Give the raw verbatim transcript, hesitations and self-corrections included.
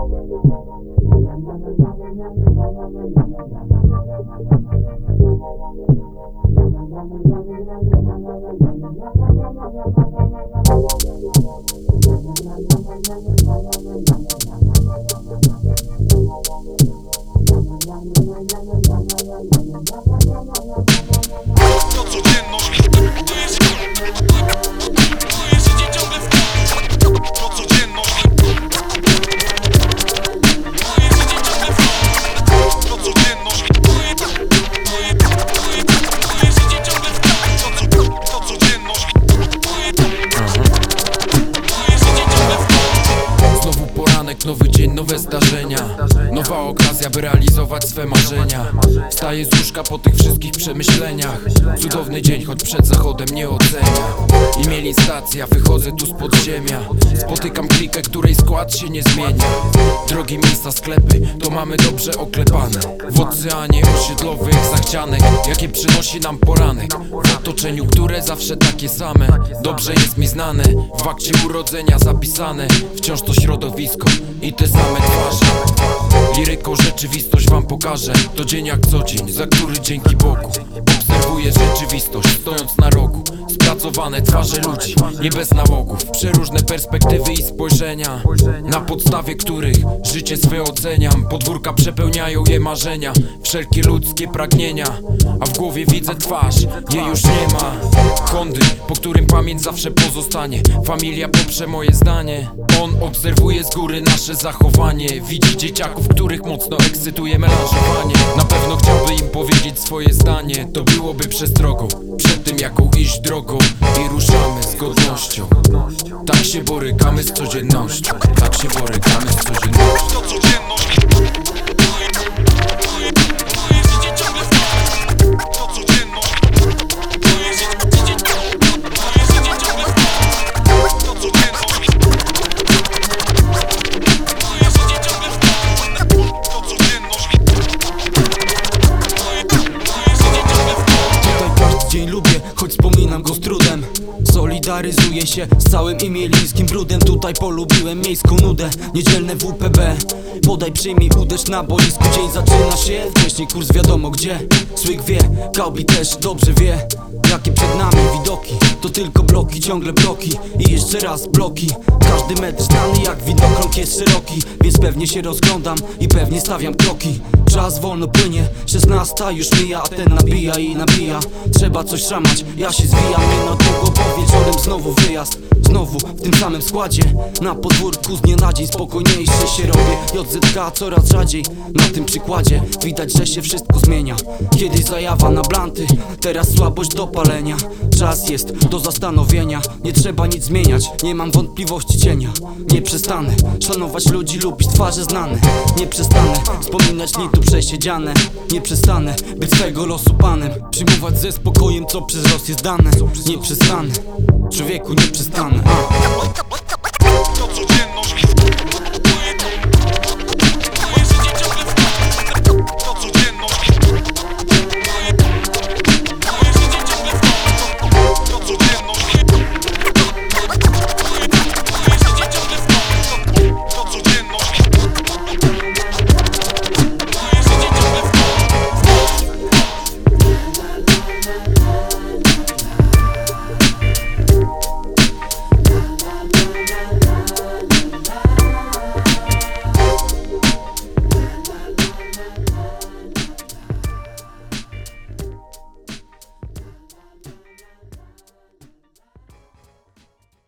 To codzienność, to jest, to jest życie ciągle w toku. To codzienność, to jest życie ciągle w toku. To codzienność, to jest, to jest, to jest, to jest życie ciągle w toku. To codzienność, to jest, to jest życie ciągle w toku. Znowu poranek, nowy dzień, nowe zdarzenia. Nowa okazja, by realizować swe marzenia. Wstaję z łóżka po tych wszystkich przemyśleniach. Cudowny dzień, choć przed zachodem nie ocenia. E-mail, stacja, wychodzę tu z podziemia. Spotykam klikę, której skład się nie zmienia. Drogie miejsca, sklepy, to mamy dobrze oklepane. W oceanie osiedlowych zachcianek, jakie przynosi nam poranek. W otoczeniu, które zawsze takie same. Dobrze jest mi znane, w akcie urodzenia zapisane. Wciąż to środowisko i te same twarze. Liryką rzeczywistość wam pokażę. To dzień jak co dzień, za który dzięki Bogu obserwuję rzeczywistość, stojąc na rogu. Spracowane twarze ludzi, nie bez nałogów. Przeróżne perspektywy i spojrzenia, na podstawie których życie swe oceniam. Podwórka przepełniają je marzenia, wszelkie ludzkie pragnienia. A w głowie widzę twarz, jej już nie ma. Hondy, po którym pamięć zawsze pozostanie. Familia poprze moje zdanie. On obserwuje z góry nasze zachowanie. Widzi dzieciaków, których mocno ekscytuje melanżowanie. Na pewno chciałby im powiedzieć swoje zdanie. To byłoby przestrogą przed tym, jaką iść drogą. I ruszamy z godnością. Tak się borykamy z codziennością. Tak się borykamy z codziennością. To codzienność, to jest, to jest życie ciągle w toku. To codzienność, to jest życie, to jest życie ciągle w toku. To codzienność, to jest życie ciągle w toku. To codzienność, to jest, to jest życie ciągle w toku. Tutaj każdy dzień lubię, choć wspominam go z trudem. Solidaryzuję się z całym imielińskim brudem. Tutaj polubiłem miejską nudę, niedzielne W P B. Podaj, przyjmij, uderz na boisku. Dzień zaczyna się, wcześniej kurs wiadomo gdzie. Słyk wie, Kaubi też dobrze wie, jakie przed nami widoki. To tylko bloki, ciągle bloki i jeszcze raz bloki. Każdy metr znany jak widnokrąg jest szeroki, więc pewnie się rozglądam i pewnie stawiam kroki. Czas wolno płynie, szesnasta już mija, a ten nabija i nabija. Trzeba coś szamać, ja się zwijam nie na długo, bo wieczorem znowu wyjazd. Znowu w tym samym składzie, na podwórku z dnia na dzień spokojniejszy się robię. J Z K coraz rzadziej, na tym przykładzie widać, że się wszystko zmienia. Kiedyś zajawa na blanty, teraz słabość do palenia. Czas jest do zastanowienia, nie trzeba nic zmieniać, nie mam wątpliwości cienia. Nie przestanę szanować ludzi, lubić twarze znane. Nie przestanę wspominać dni tu przesiedziane. Nie przestanę być swego losu panem, przyjmować ze spokojem co przez los jest dane. Nie przestanę, człowieku nie przestanę. A.